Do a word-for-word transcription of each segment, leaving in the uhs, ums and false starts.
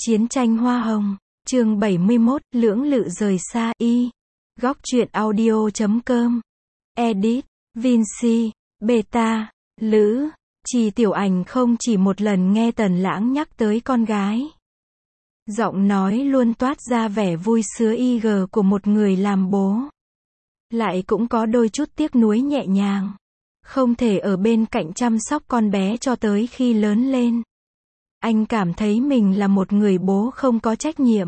Chiến tranh hoa hồng, chương bảy mươi mốt, lưỡng lự rời xa, y. Góc truyện audio chấm com. Edit, Vinci, Beta, Lữ. Trì Tiểu Ảnh không chỉ một lần nghe Tần Lãng nhắc tới con gái. Giọng nói luôn toát ra vẻ vui sướng y gờ của một người làm bố. Lại cũng có đôi chút tiếc nuối nhẹ nhàng. Không thể ở bên cạnh chăm sóc con bé cho tới khi lớn lên. Anh cảm thấy mình là một người bố không có trách nhiệm.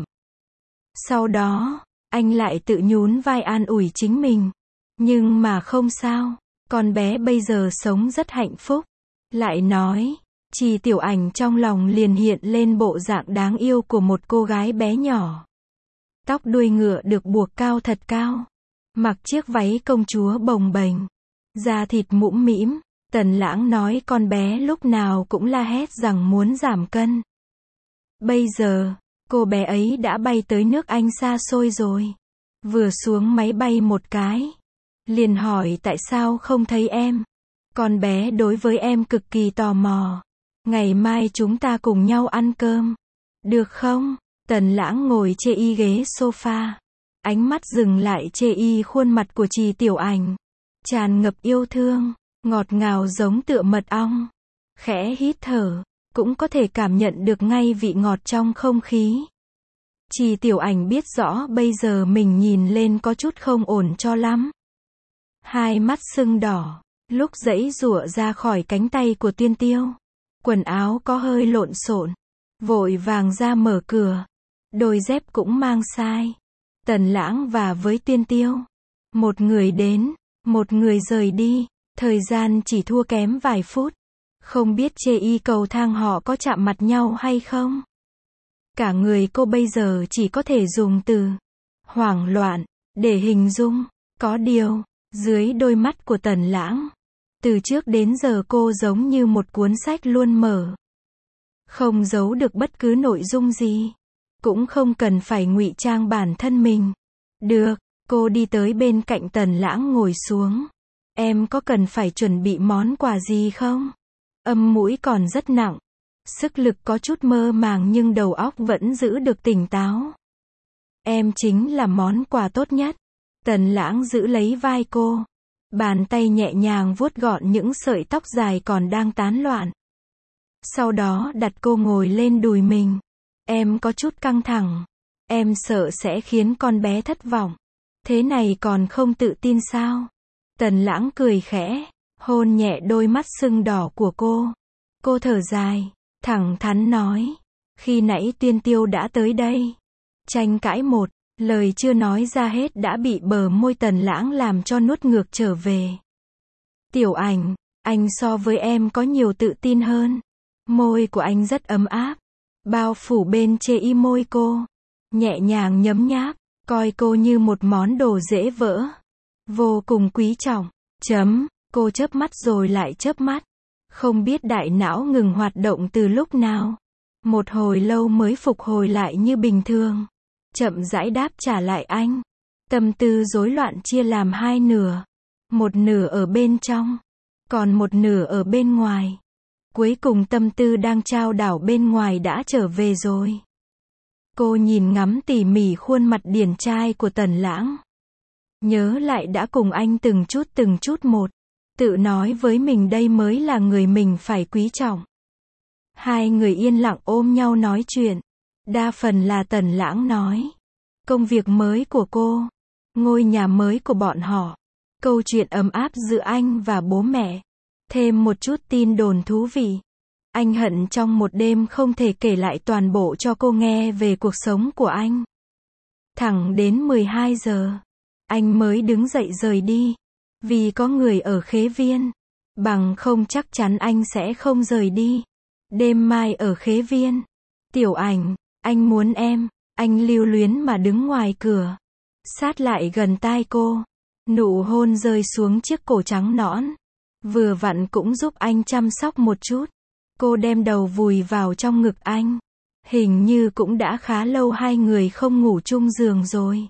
Sau đó, anh lại tự nhún vai an ủi chính mình. Nhưng mà không sao, con bé bây giờ sống rất hạnh phúc. Lại nói, Trì Tiểu Ảnh trong lòng liền hiện lên bộ dạng đáng yêu của một cô gái bé nhỏ. Tóc đuôi ngựa được buộc cao thật cao. Mặc chiếc váy công chúa bồng bềnh. Da thịt mũm mĩm. Tần Lãng nói con bé lúc nào cũng la hét rằng muốn giảm cân. Bây giờ, cô bé ấy đã bay tới nước Anh xa xôi rồi. Vừa xuống máy bay một cái, liền hỏi tại sao không thấy em. Con bé đối với em cực kỳ tò mò. Ngày mai chúng ta cùng nhau ăn cơm. Được không? Tần Lãng ngồi chê y ghế sofa. Ánh mắt dừng lại chê y khuôn mặt của Trì Tiểu Ảnh. Tràn ngập yêu thương. Ngọt ngào giống tựa mật ong. Khẽ hít thở, cũng có thể cảm nhận được ngay vị ngọt trong không khí. Trì Tiểu Ảnh biết rõ bây giờ mình nhìn lên có chút không ổn cho lắm. Hai mắt sưng đỏ, lúc giãy giụa ra khỏi cánh tay của Tiên Tiêu. Quần áo có hơi lộn xộn, vội vàng ra mở cửa. Đôi dép cũng mang sai. Tần Lãng và với Tiên Tiêu. Một người đến, một người rời đi. Thời gian chỉ thua kém vài phút. Không biết chê y cầu thang họ có chạm mặt nhau hay không? Cả người cô bây giờ chỉ có thể dùng từ hoảng loạn để hình dung. Có điều, dưới đôi mắt của Tần Lãng, từ trước đến giờ cô giống như một cuốn sách luôn mở. Không giấu được bất cứ nội dung gì. Cũng không cần phải ngụy trang bản thân mình. Được, cô đi tới bên cạnh Tần Lãng ngồi xuống. Em có cần phải chuẩn bị món quà gì không? Âm mũi còn rất nặng. Sức lực có chút mơ màng nhưng đầu óc vẫn giữ được tỉnh táo. Em chính là món quà tốt nhất. Tần Lãng giữ lấy vai cô. Bàn tay nhẹ nhàng vuốt gọn những sợi tóc dài còn đang tán loạn. Sau đó đặt cô ngồi lên đùi mình. Em có chút căng thẳng. Em sợ sẽ khiến con bé thất vọng. Thế này còn không tự tin sao? Tần Lãng cười khẽ, hôn nhẹ đôi mắt sưng đỏ của cô. Cô thở dài, thẳng thắn nói. Khi nãy Tiên Tiêu đã tới đây. Tranh cãi một, lời chưa nói ra hết đã bị bờ môi Tần Lãng làm cho nuốt ngược trở về. Tiểu Ảnh, anh so với em có nhiều tự tin hơn. Môi của anh rất ấm áp, bao phủ bên chê y môi cô. Nhẹ nhàng nhấm nháp, coi cô như một món đồ dễ vỡ. Vô cùng quý trọng. Chấm, cô chớp mắt rồi lại chớp mắt. Không biết đại não ngừng hoạt động từ lúc nào. Một hồi lâu mới phục hồi lại như bình thường. Chậm rãi đáp trả lại anh. Tâm tư rối loạn chia làm hai nửa. Một nửa ở bên trong, còn một nửa ở bên ngoài. Cuối cùng tâm tư đang trao đảo bên ngoài đã trở về rồi. Cô nhìn ngắm tỉ mỉ khuôn mặt điển trai của Tần Lãng. Nhớ lại đã cùng anh từng chút từng chút một. Tự nói với mình đây mới là người mình phải quý trọng. Hai người yên lặng ôm nhau nói chuyện. Đa phần là Tần Lãng nói. Công việc mới của cô. Ngôi nhà mới của bọn họ. Câu chuyện ấm áp giữa anh và bố mẹ. Thêm một chút tin đồn thú vị. Anh hận trong một đêm không thể kể lại toàn bộ cho cô nghe về cuộc sống của anh. Thẳng đến mười hai giờ. Anh mới đứng dậy rời đi. Vì có người ở Khế Viên. Bằng không chắc chắn anh sẽ không rời đi. Đêm mai ở Khế Viên. Tiểu Ảnh, anh muốn em. Anh lưu luyến mà đứng ngoài cửa. Sát lại gần tai cô. Nụ hôn rơi xuống chiếc cổ trắng nõn. Vừa vặn cũng giúp anh chăm sóc một chút. Cô đem đầu vùi vào trong ngực anh. Hình như cũng đã khá lâu hai người không ngủ chung giường rồi.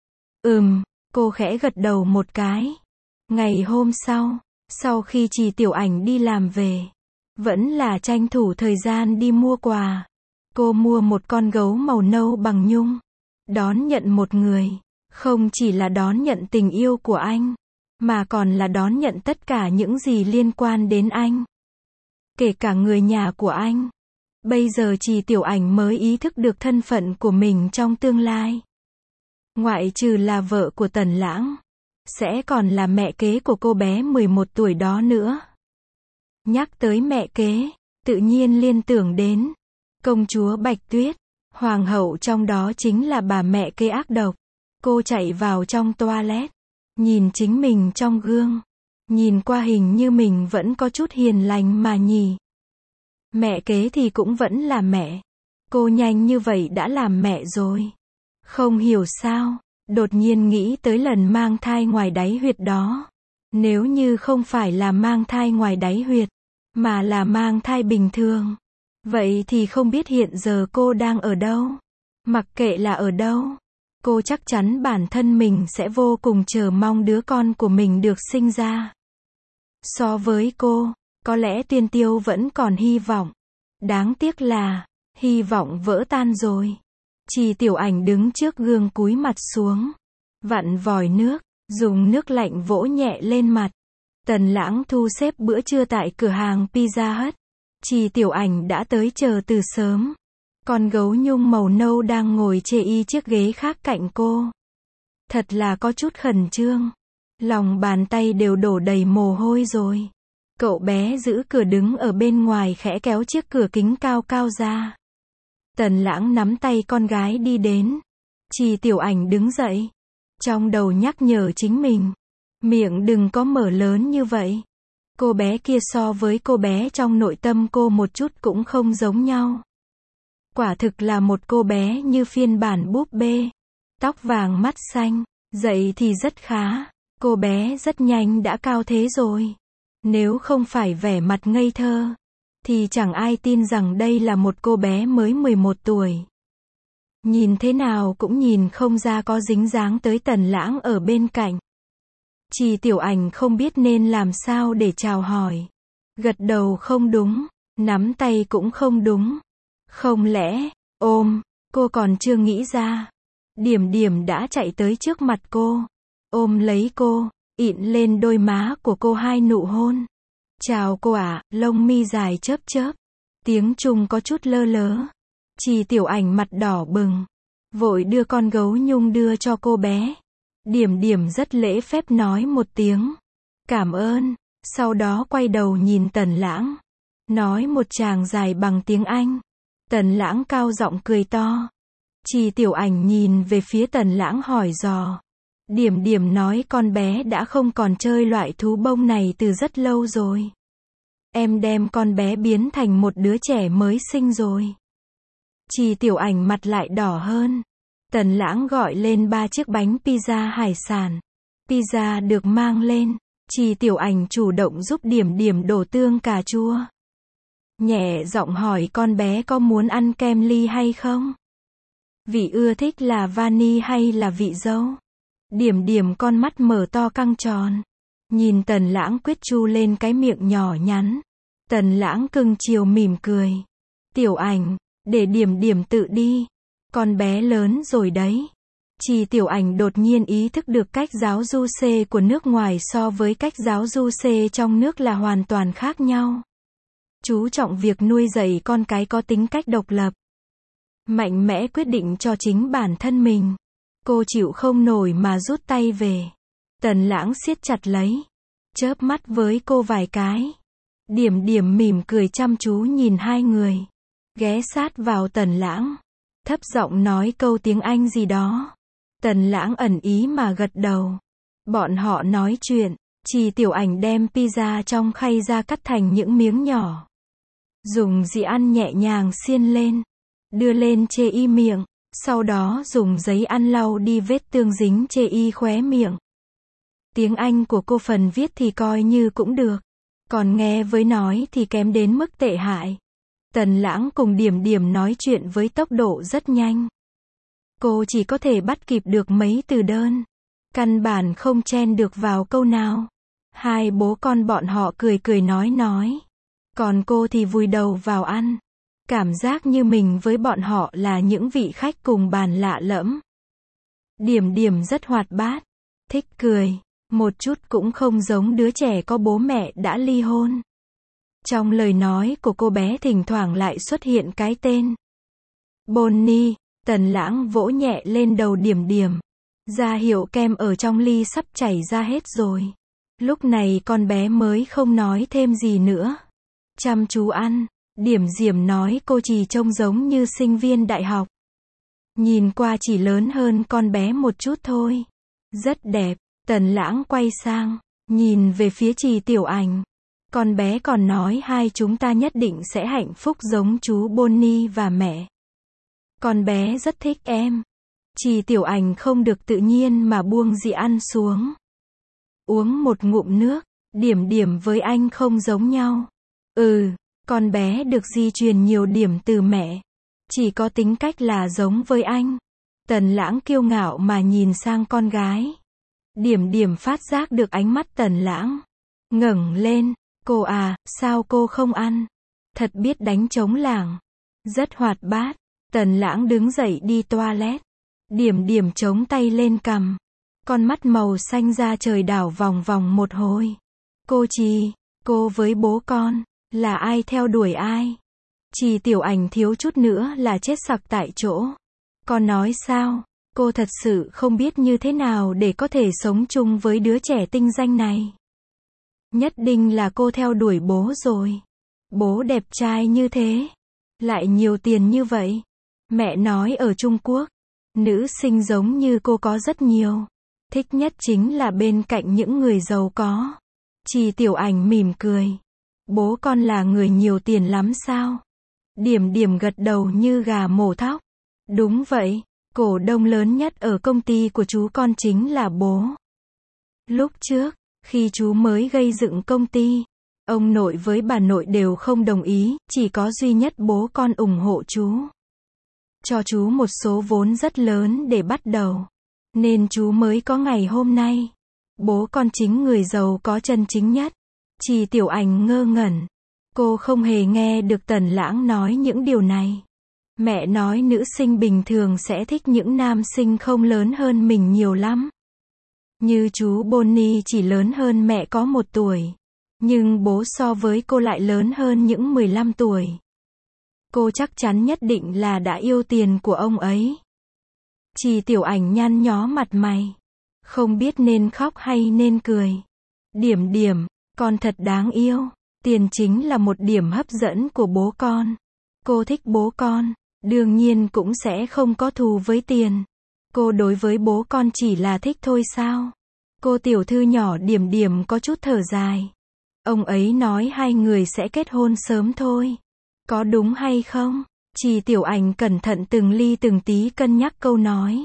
Ừm. Cô khẽ gật đầu một cái. Ngày hôm sau, sau khi Trì Tiểu Ảnh đi làm về, vẫn là tranh thủ thời gian đi mua quà. Cô mua một con gấu màu nâu bằng nhung. Đón nhận một người. Không chỉ là đón nhận tình yêu của anh, mà còn là đón nhận tất cả những gì liên quan đến anh. Kể cả người nhà của anh. Bây giờ Trì Tiểu Ảnh mới ý thức được thân phận của mình trong tương lai. Ngoại trừ là vợ của Tần Lãng, sẽ còn là mẹ kế của cô bé mười một tuổi đó nữa. Nhắc tới mẹ kế, tự nhiên liên tưởng đến công chúa Bạch Tuyết, hoàng hậu trong đó chính là bà mẹ kế ác độc. Cô chạy vào trong toilet, nhìn chính mình trong gương, nhìn qua hình như mình vẫn có chút hiền lành mà nhỉ. Mẹ kế thì cũng vẫn là mẹ. Cô nhanh như vậy đã làm mẹ rồi. Không hiểu sao, đột nhiên nghĩ tới lần mang thai ngoài đáy huyệt đó. Nếu như không phải là mang thai ngoài đáy huyệt, mà là mang thai bình thường, vậy thì không biết hiện giờ cô đang ở đâu. Mặc kệ là ở đâu, cô chắc chắn bản thân mình sẽ vô cùng chờ mong đứa con của mình được sinh ra. So với cô, có lẽ Tuyên Tiêu vẫn còn hy vọng. Đáng tiếc là, hy vọng vỡ tan rồi. Trì Tiểu Ảnh đứng trước gương cúi mặt xuống, vặn vòi nước, dùng nước lạnh vỗ nhẹ lên mặt. Tần Lãng thu xếp bữa trưa tại cửa hàng Pizza Hut. Trì Tiểu Ảnh đã tới chờ từ sớm. Con gấu nhung màu nâu đang ngồi chê y chiếc ghế khác cạnh cô. Thật là có chút khẩn trương. Lòng bàn tay đều đổ đầy mồ hôi rồi. Cậu bé giữ cửa đứng ở bên ngoài khẽ kéo chiếc cửa kính cao cao ra. Tần Lãng nắm tay con gái đi đến. Trì Tiểu Ảnh đứng dậy. Trong đầu nhắc nhở chính mình. Miệng đừng có mở lớn như vậy. Cô bé kia so với cô bé trong nội tâm cô một chút cũng không giống nhau. Quả thực là một cô bé như phiên bản búp bê. Tóc vàng mắt xanh. Dậy thì rất khá. Cô bé rất nhanh đã cao thế rồi. Nếu không phải vẻ mặt ngây thơ, thì chẳng ai tin rằng đây là một cô bé mới mười một tuổi. Nhìn thế nào cũng nhìn không ra có dính dáng tới Tần Lãng ở bên cạnh. Trì Tiểu Ảnh không biết nên làm sao để chào hỏi. Gật đầu không đúng, nắm tay cũng không đúng. Không lẽ, ôm, cô còn chưa nghĩ ra. Điểm Điểm đã chạy tới trước mặt cô, ôm lấy cô, ịn lên đôi má của cô hai nụ hôn. Chào cô ạ, lông mi dài chớp chớp. Tiếng Trung có chút lơ lớ. Trì Tiểu Ảnh mặt đỏ bừng, vội đưa con gấu nhung đưa cho cô bé. Điểm Điểm rất lễ phép nói một tiếng cảm ơn, sau đó quay đầu nhìn Tần Lãng, nói một tràng dài bằng tiếng Anh. Tần Lãng cao giọng cười to. Trì Tiểu Ảnh nhìn về phía Tần Lãng hỏi dò. Điểm Điểm nói con bé đã không còn chơi loại thú bông này từ rất lâu rồi. Em đem con bé biến thành một đứa trẻ mới sinh rồi. Trì Tiểu Ảnh mặt lại đỏ hơn. Tần Lãng gọi lên ba chiếc bánh pizza hải sản. Pizza được mang lên. Trì Tiểu Ảnh chủ động giúp Điểm Điểm đổ tương cà chua. Nhẹ giọng hỏi con bé có muốn ăn kem ly hay không? Vị ưa thích là vani hay là vị dâu? Điểm Điểm con mắt mở to căng tròn. Nhìn Tần Lãng quyết chu lên cái miệng nhỏ nhắn. Tần Lãng cưng chiều mỉm cười. Tiểu Ảnh, để Điểm Điểm tự đi. Con bé lớn rồi đấy. Trì Tiểu Ảnh đột nhiên ý thức được cách giáo du xê của nước ngoài so với cách giáo du xê trong nước là hoàn toàn khác nhau. Chú trọng việc nuôi dạy con cái có tính cách độc lập. Mạnh mẽ quyết định cho chính bản thân mình. Cô chịu không nổi mà rút tay về. Tần Lãng siết chặt lấy. Chớp mắt với cô vài cái. Điểm Điểm mỉm cười chăm chú nhìn hai người. Ghé sát vào Tần Lãng. Thấp giọng nói câu tiếng Anh gì đó. Tần Lãng ẩn ý mà gật đầu. Bọn họ nói chuyện. Trì Tiểu Ảnh đem pizza trong khay ra cắt thành những miếng nhỏ. Dùng dĩa ăn nhẹ nhàng xiên lên. Đưa lên chê y miệng. Sau đó dùng giấy ăn lau đi vết tương dính chê y khóe miệng. Tiếng Anh của cô phần viết thì coi như cũng được. Còn nghe với nói thì kém đến mức tệ hại. Tần Lãng cùng Điểm Điểm nói chuyện với tốc độ rất nhanh. Cô chỉ có thể bắt kịp được mấy từ đơn. Căn bản không chen được vào câu nào. Hai bố con bọn họ cười cười nói nói. Còn cô thì vùi đầu vào ăn. Cảm giác như mình với bọn họ là những vị khách cùng bàn lạ lẫm. Điểm điểm rất hoạt bát, thích cười, một chút cũng không giống đứa trẻ có bố mẹ đã ly hôn. Trong lời nói của cô bé thỉnh thoảng lại xuất hiện cái tên Bonnie. Tần Lãng vỗ nhẹ lên đầu Điểm Điểm, ra hiệu kem ở trong ly sắp chảy ra hết rồi. Lúc này con bé mới không nói thêm gì nữa. Chăm chú ăn. Điểm Diểm nói cô chỉ trông giống như sinh viên đại học. Nhìn qua chỉ lớn hơn con bé một chút thôi. Rất đẹp. Tần Lãng quay sang, nhìn về phía Trì Tiểu Ảnh. Con bé còn nói hai chúng ta nhất định sẽ hạnh phúc giống chú Bonnie và mẹ. Con bé rất thích em. Trì Tiểu Ảnh không được tự nhiên mà buông dĩa ăn xuống. Uống một ngụm nước. Điểm Điểm với anh không giống nhau. Ừ, con bé được di truyền nhiều điểm từ mẹ. Chỉ có tính cách là giống với anh. Tần Lãng kiêu ngạo mà nhìn sang con gái. Điểm Điểm phát giác được ánh mắt Tần Lãng. Ngẩng lên. Cô à, sao cô không ăn? Thật biết đánh trống lảng. Rất hoạt bát. Tần Lãng đứng dậy đi toilet. Điểm Điểm chống tay lên cằm. Con mắt màu xanh da trời đảo vòng vòng một hồi. Cô Trì, cô với bố con, là ai theo đuổi ai? Trì Tiểu Ảnh thiếu chút nữa là chết sặc tại chỗ. Con nói sao? Cô thật sự không biết như thế nào để có thể sống chung với đứa trẻ tinh danh này. Nhất định là cô theo đuổi bố rồi. Bố đẹp trai như thế, lại nhiều tiền như vậy. Mẹ nói ở Trung Quốc, nữ sinh giống như cô có rất nhiều. Thích nhất chính là bên cạnh những người giàu có. Trì Tiểu Ảnh mỉm cười. Bố con là người nhiều tiền lắm sao? Điểm Điểm gật đầu như gà mổ thóc. Đúng vậy, cổ đông lớn nhất ở công ty của chú con chính là bố. Lúc trước, khi chú mới gây dựng công ty, ông nội với bà nội đều không đồng ý, chỉ có duy nhất bố con ủng hộ chú. Cho chú một số vốn rất lớn để bắt đầu. Nên chú mới có ngày hôm nay. Bố con chính người giàu có chân chính nhất. Trì Tiểu Ảnh ngơ ngẩn. Cô không hề nghe được Tần Lãng nói những điều này. Mẹ nói nữ sinh bình thường sẽ thích những nam sinh không lớn hơn mình nhiều lắm. Như chú Bonnie chỉ lớn hơn mẹ có một tuổi. Nhưng bố so với cô lại lớn hơn những mười lăm tuổi. Cô chắc chắn nhất định là đã yêu tiền của ông ấy. Trì Tiểu Ảnh nhăn nhó mặt mày. Không biết nên khóc hay nên cười. Điểm Điểm, con thật đáng yêu. Tiền chính là một điểm hấp dẫn của bố con. Cô thích bố con, đương nhiên cũng sẽ không có thù với tiền. Cô đối với bố con chỉ là thích thôi sao? Cô tiểu thư nhỏ Điểm Điểm có chút thở dài. Ông ấy nói hai người sẽ kết hôn sớm thôi. Có đúng hay không? Trì Tiểu Ảnh cẩn thận từng ly từng tí cân nhắc câu nói.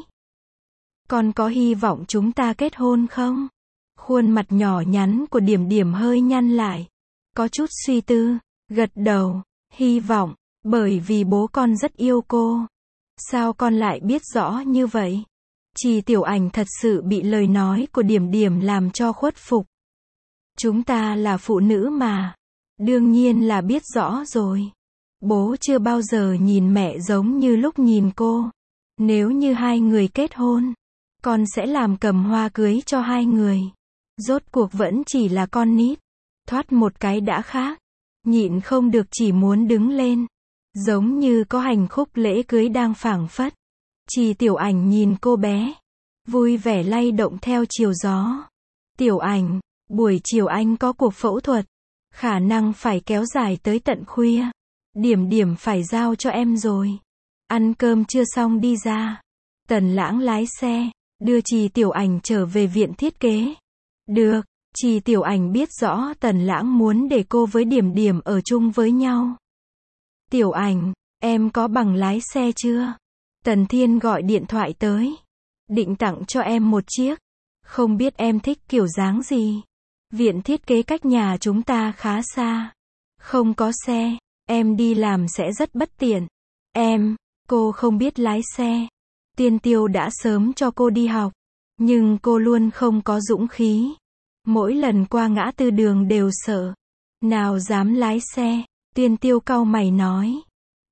Con có hy vọng chúng ta kết hôn không? Khuôn mặt nhỏ nhắn của Điểm Điểm hơi nhăn lại. Có chút suy tư, gật đầu, hy vọng, bởi vì bố con rất yêu cô. Sao con lại biết rõ như vậy? Trì Tiểu Ảnh thật sự bị lời nói của Điểm Điểm làm cho khuất phục. Chúng ta là phụ nữ mà. Đương nhiên là biết rõ rồi. Bố chưa bao giờ nhìn mẹ giống như lúc nhìn cô. Nếu như hai người kết hôn, con sẽ làm cầm hoa cưới cho hai người. Rốt cuộc vẫn chỉ là con nít. Thoát một cái đã khác. Nhịn không được chỉ muốn đứng lên. Giống như có hành khúc lễ cưới đang phảng phất. Trì Tiểu Ảnh nhìn cô bé. Vui vẻ lay động theo chiều gió. Tiểu Ảnh, buổi chiều anh có cuộc phẫu thuật. Khả năng phải kéo dài tới tận khuya. Điểm Điểm phải giao cho em rồi. Ăn cơm chưa xong đi ra. Tần Lãng lái xe, đưa Trì Tiểu Ảnh trở về viện thiết kế. Được, Trì Tiểu Ảnh biết rõ Tần Lãng muốn để cô với Điểm Điểm ở chung với nhau. Tiểu Ảnh, em có bằng lái xe chưa? Tần Thiên gọi điện thoại tới. Định tặng cho em một chiếc. Không biết em thích kiểu dáng gì? Viện thiết kế cách nhà chúng ta khá xa. Không có xe, em đi làm sẽ rất bất tiện. Em, cô không biết lái xe. Tiên Tiêu đã sớm cho cô đi học. Nhưng cô luôn không có dũng khí. Mỗi lần qua ngã tư đường đều sợ. Nào dám lái xe. Tiên Tiêu cau mày nói.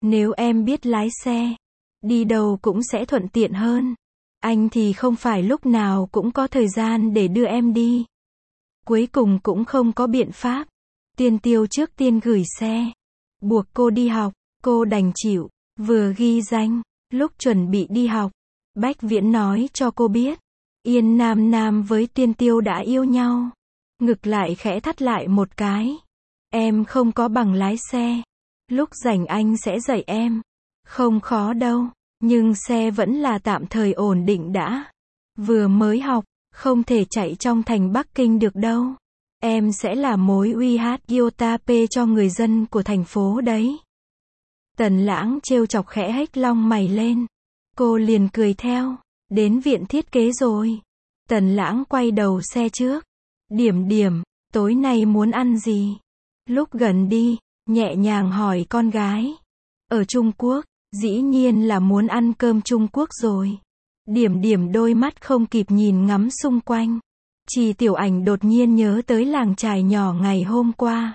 Nếu em biết lái xe, đi đâu cũng sẽ thuận tiện hơn. Anh thì không phải lúc nào cũng có thời gian để đưa em đi. Cuối cùng cũng không có biện pháp. Tiên Tiêu trước tiên gửi xe, buộc cô đi học, cô đành chịu, vừa ghi danh, lúc chuẩn bị đi học, Bách Viễn nói cho cô biết, Yên Nam Nam với Tiên Tiêu đã yêu nhau. Ngực lại khẽ thắt lại một cái. Em không có bằng lái xe. Lúc rảnh anh sẽ dạy em. Không khó đâu, nhưng xe vẫn là tạm thời ổn định đã. Vừa mới học, không thể chạy trong thành Bắc Kinh được đâu. Em sẽ là mối uy hát iota p cho người dân của thành phố đấy. Tần Lãng trêu chọc khẽ hếch long mày lên. Cô liền cười theo. Đến viện thiết kế rồi. Tần Lãng quay đầu xe trước. Điểm điểm, tối nay muốn ăn gì? Lúc gần đi, nhẹ nhàng hỏi con gái. Ở Trung Quốc, dĩ nhiên là muốn ăn cơm Trung Quốc rồi. Điểm điểm đôi mắt không kịp nhìn ngắm xung quanh. Trì Tiểu Ảnh đột nhiên nhớ tới làng chài nhỏ ngày hôm qua.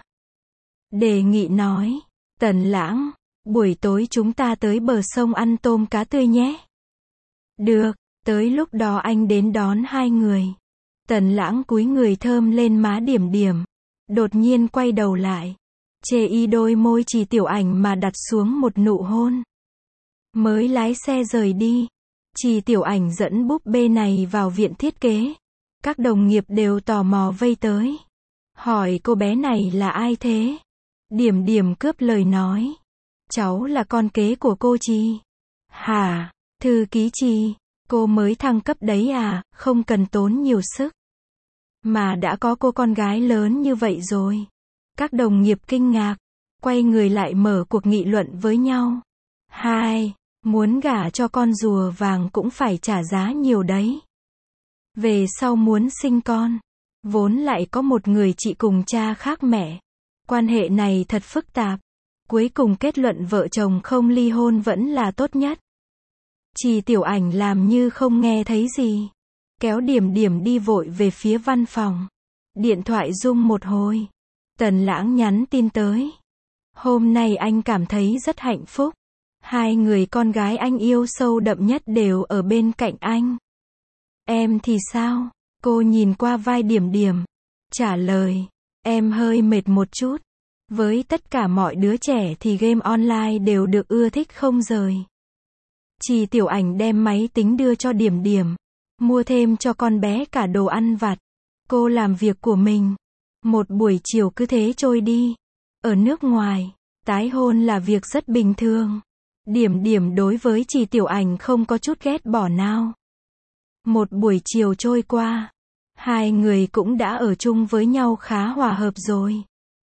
Đề nghị nói, Tần Lãng, buổi tối chúng ta tới bờ sông ăn tôm cá tươi nhé. Được, tới lúc đó anh đến đón hai người. Tần Lãng cúi người thơm lên má Điểm Điểm. Đột nhiên quay đầu lại. Chê y đôi môi Trì Tiểu Ảnh mà đặt xuống một nụ hôn. Mới lái xe rời đi. Trì Tiểu Ảnh dẫn búp bê này vào viện thiết kế. Các đồng nghiệp đều tò mò vây tới. Hỏi cô bé này là ai thế? Điểm Điểm cướp lời nói. Cháu là con kế của cô Trì. Hả? Thư ký Trì, cô mới thăng cấp đấy à, không cần tốn nhiều sức. Mà đã có cô con gái lớn như vậy rồi. Các đồng nghiệp kinh ngạc, quay người lại mở cuộc nghị luận với nhau. Hai, muốn gả cho con rùa vàng cũng phải trả giá nhiều đấy. Về sau muốn sinh con, vốn lại có một người chị cùng cha khác mẹ. Quan hệ này thật phức tạp. Cuối cùng kết luận vợ chồng không ly hôn vẫn là tốt nhất. Trì Tiểu Ảnh làm như không nghe thấy gì. Kéo Điểm Điểm đi vội về phía văn phòng. Điện thoại rung một hồi. Tần Lãng nhắn tin tới. Hôm nay anh cảm thấy rất hạnh phúc. Hai người con gái anh yêu sâu đậm nhất đều ở bên cạnh anh. Em thì sao? Cô nhìn qua vai Điểm Điểm. Trả lời. Em hơi mệt một chút. Với tất cả mọi đứa trẻ thì game online đều được ưa thích không rời. Trì Tiểu Ảnh đem máy tính đưa cho Điểm Điểm. Mua thêm cho con bé cả đồ ăn vặt. Cô làm việc của mình. Một buổi chiều cứ thế trôi đi. Ở nước ngoài, tái hôn là việc rất bình thường. Điểm Điểm đối với Trì Tiểu Ảnh không có chút ghét bỏ nào. Một buổi chiều trôi qua, hai người cũng đã ở chung với nhau khá hòa hợp rồi.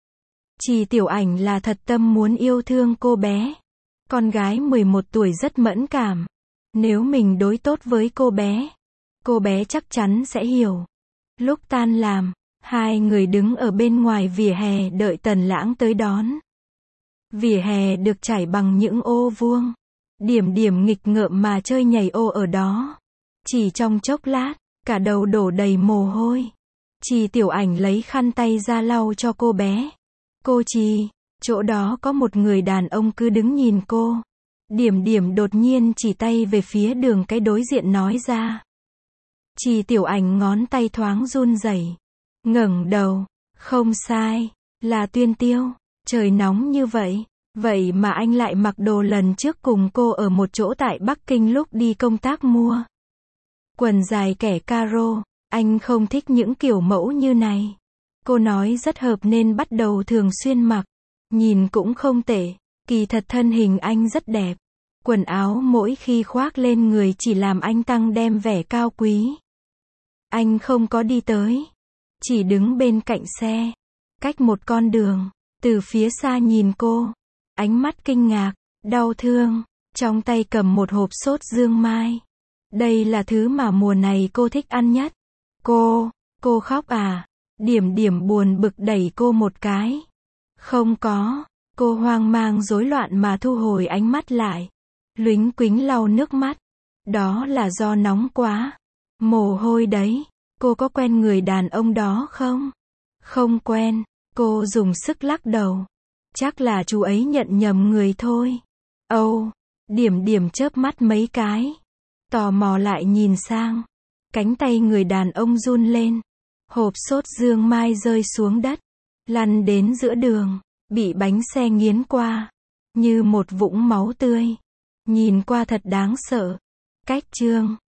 Trì Tiểu Ảnh là thật tâm muốn yêu thương cô bé. Con gái mười một tuổi rất mẫn cảm. Nếu mình đối tốt với cô bé, cô bé chắc chắn sẽ hiểu. Lúc tan làm, hai người đứng ở bên ngoài vỉa hè đợi Tần Lãng tới đón. Vỉa hè được trải bằng những ô vuông. Điểm Điểm nghịch ngợm mà chơi nhảy ô ở đó. Chỉ trong chốc lát, cả đầu đổ đầy mồ hôi. Trì Tiểu Ảnh lấy khăn tay ra lau cho cô bé. Cô Trì, chỗ đó có một người đàn ông cứ đứng nhìn cô. Điểm Điểm đột nhiên chỉ tay về phía đường cái đối diện nói ra. Trì Tiểu Ảnh ngón tay thoáng run rẩy, ngẩng đầu, không sai, là Tuyên Tiêu. Trời nóng như vậy, vậy mà anh lại mặc đồ lần trước cùng cô ở một chỗ tại Bắc Kinh lúc đi công tác mua. Quần dài kẻ caro, anh không thích những kiểu mẫu như này. Cô nói rất hợp nên bắt đầu thường xuyên mặc. Nhìn cũng không tệ, kỳ thật thân hình anh rất đẹp. Quần áo mỗi khi khoác lên người chỉ làm anh tăng đem vẻ cao quý. Anh không có đi tới, chỉ đứng bên cạnh xe, cách một con đường, từ phía xa nhìn cô, ánh mắt kinh ngạc, đau thương, trong tay cầm một hộp sốt dương mai. Đây là thứ mà mùa này cô thích ăn nhất. Cô, cô khóc à? Điểm Điểm buồn bực đẩy cô một cái. Không có, cô hoang mang rối loạn mà thu hồi ánh mắt lại. Lúnh quính lau nước mắt. Đó là do nóng quá. Mồ hôi đấy. Cô có quen người đàn ông đó không? Không quen. Cô dùng sức lắc đầu. Chắc là chú ấy nhận nhầm người thôi. Âu, điểm điểm chớp mắt mấy cái. Tò mò lại nhìn sang. Cánh tay người đàn ông run lên. Hộp sốt dương mai rơi xuống đất. Lăn đến giữa đường. Bị bánh xe nghiến qua. Như một vũng máu tươi. Nhìn qua thật đáng sợ. Cách chương